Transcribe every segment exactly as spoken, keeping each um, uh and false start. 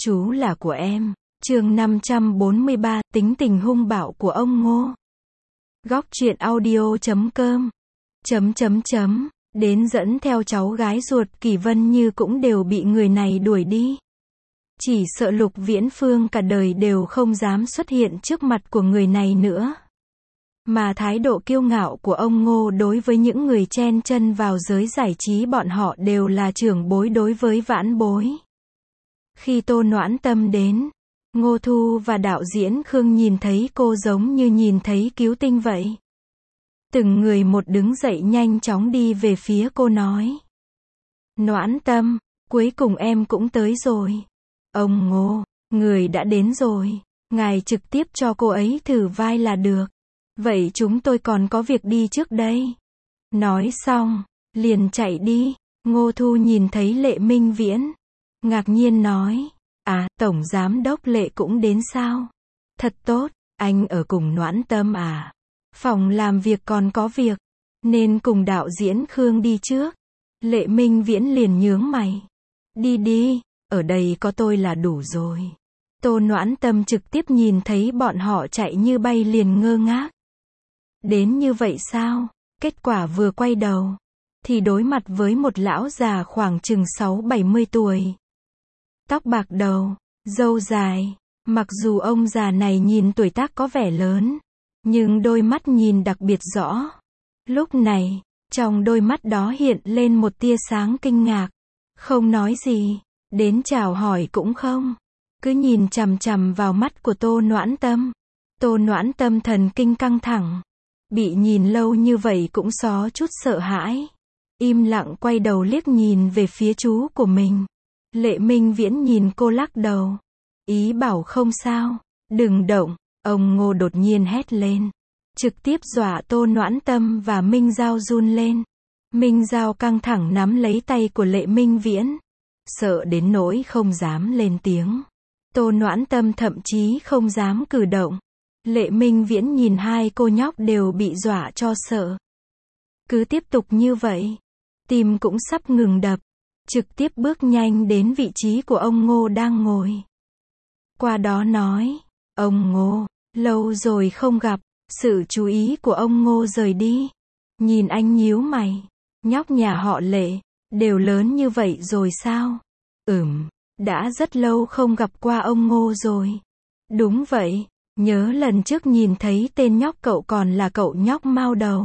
Chú là của em. Chương năm trăm bốn mươi ba, tính tình hung bạo của ông Ngô. Góc truyện audio chấm com. Chấm chấm chấm. Đến dẫn theo cháu gái ruột Kỳ Vân Như cũng đều bị người này đuổi đi. Chỉ sợ Lục Viễn Phương cả đời đều không dám xuất hiện trước mặt của người này nữa. Mà thái độ kiêu ngạo của ông Ngô đối với những người chen chân vào giới giải trí bọn họ đều là trưởng bối đối với vãn bối. Khi Tô Noãn Tâm đến, Ngô Thu và đạo diễn Khương nhìn thấy cô giống như nhìn thấy cứu tinh vậy. Từng người một đứng dậy nhanh chóng đi về phía cô nói. Noãn Tâm, cuối cùng em cũng tới rồi. Ông Ngô, người đã đến rồi. Ngài trực tiếp cho cô ấy thử vai là được. Vậy chúng tôi còn có việc đi trước đây. Nói xong, liền chạy đi. Ngô Thu nhìn thấy Lệ Minh Viễn, ngạc nhiên nói. À, Tổng Giám Đốc Lệ cũng đến sao? Thật tốt, anh ở cùng Noãn Tâm à? Phòng làm việc còn có việc, nên cùng đạo diễn Khương đi trước. Lệ Minh Viễn liền nhướng mày. Đi đi, ở đây có tôi là đủ rồi. Tô Noãn Tâm trực tiếp nhìn thấy bọn họ chạy như bay liền ngơ ngác. Đến như vậy sao? Kết quả vừa quay đầu, thì đối mặt với một lão già khoảng chừng sáu bảy mươi tuổi. Tóc bạc đầu, râu dài. Mặc dù ông già này nhìn tuổi tác có vẻ lớn, nhưng đôi mắt nhìn đặc biệt rõ. Lúc này, trong đôi mắt đó hiện lên một tia sáng kinh ngạc. Không nói gì, đến chào hỏi cũng không. Cứ nhìn chằm chằm vào mắt của Tô Noãn Tâm. Tô Noãn Tâm thần kinh căng thẳng. Bị nhìn lâu như vậy cũng xó chút sợ hãi. Im lặng quay đầu liếc nhìn về phía chú của mình. Lệ Minh Viễn nhìn cô lắc đầu. Ý bảo không sao, đừng động. Ông Ngô đột nhiên hét lên. Trực tiếp dọa Tô Noãn Tâm và Minh Giao run lên. Minh Giao căng thẳng nắm lấy tay của Lệ Minh Viễn. Sợ đến nỗi không dám lên tiếng. Tô Noãn Tâm thậm chí không dám cử động. Lệ Minh Viễn nhìn hai cô nhóc đều bị dọa cho sợ. Cứ tiếp tục như vậy, tim cũng sắp ngừng đập. Trực tiếp bước nhanh đến vị trí của ông Ngô đang ngồi. Qua đó nói, ông Ngô, lâu rồi không gặp. Sự chú ý của ông Ngô rời đi. Nhìn anh nhíu mày. Nhóc nhà họ Lệ, đều lớn như vậy rồi sao? Ừm, đã rất lâu không gặp qua ông Ngô rồi. Đúng vậy, nhớ lần trước nhìn thấy tên nhóc cậu còn là cậu nhóc mao đầu.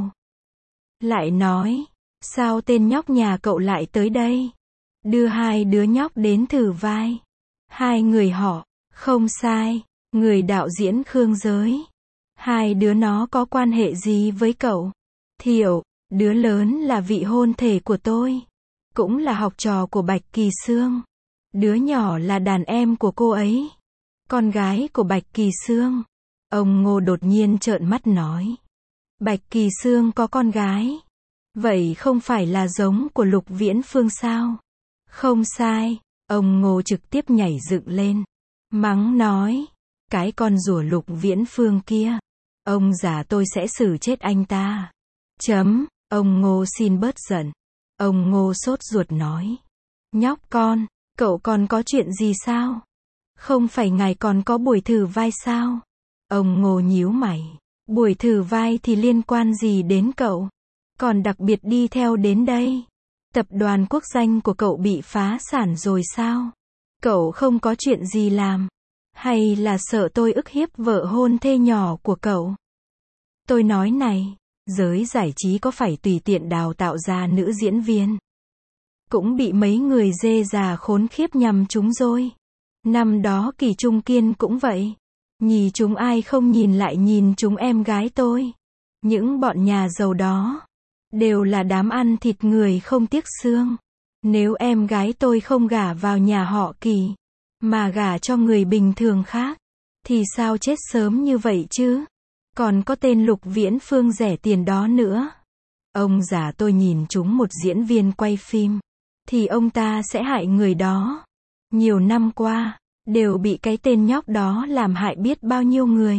Lại nói, sao tên nhóc nhà cậu lại tới đây? Đưa hai đứa nhóc đến thử vai. Hai người họ, không sai, người đạo diễn Khương giới. Hai đứa nó có quan hệ gì với cậu? Thiệu, đứa lớn là vị hôn thê của tôi. Cũng là học trò của Bạch Kỳ Sương. Đứa nhỏ là đàn em của cô ấy. Con gái của Bạch Kỳ Sương. Ông Ngô đột nhiên trợn mắt nói. Bạch Kỳ Sương có con gái. Vậy không phải là giống của Lục Viễn Phương sao? Không sai. Ông Ngô trực tiếp nhảy dựng lên. Mắng nói. Cái con rùa Lục Viễn Phương kia. Ông già tôi sẽ xử chết anh ta. Chấm. Ông Ngô xin bớt giận. Ông Ngô sốt ruột nói. Nhóc con, cậu còn có chuyện gì sao? Không phải ngài còn có buổi thử vai sao? Ông Ngô nhíu mày. Buổi thử vai thì liên quan gì đến cậu? Còn đặc biệt đi theo đến đây. Tập đoàn quốc danh của cậu bị phá sản rồi sao? Cậu không có chuyện gì làm? Hay là sợ tôi ức hiếp vợ hôn thê nhỏ của cậu? Tôi nói này, giới giải trí có phải tùy tiện đào tạo ra nữ diễn viên? Cũng bị mấy người dê già khốn khiếp nhằm chúng rồi. Năm đó Kỳ Trung Kiên cũng vậy. Nhì chúng ai không nhìn lại nhìn chúng em gái tôi. Những bọn nhà giàu đó đều là đám ăn thịt người không tiếc xương. Nếu em gái tôi không gả vào nhà họ Kỳ, mà gả cho người bình thường khác, thì sao chết sớm như vậy chứ? Còn có tên Lục Viễn Phương rẻ tiền đó nữa. Ông già tôi nhìn chúng một diễn viên quay phim, thì ông ta sẽ hại người đó. Nhiều năm qua, đều bị cái tên nhóc đó làm hại biết bao nhiêu người.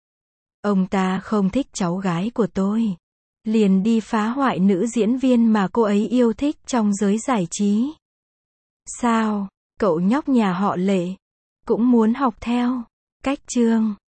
Ông ta không thích cháu gái của tôi. Liền đi phá hoại nữ diễn viên mà cô ấy yêu thích trong giới giải trí. Sao, cậu nhóc nhà họ Lệ, cũng muốn học theo. Cách chương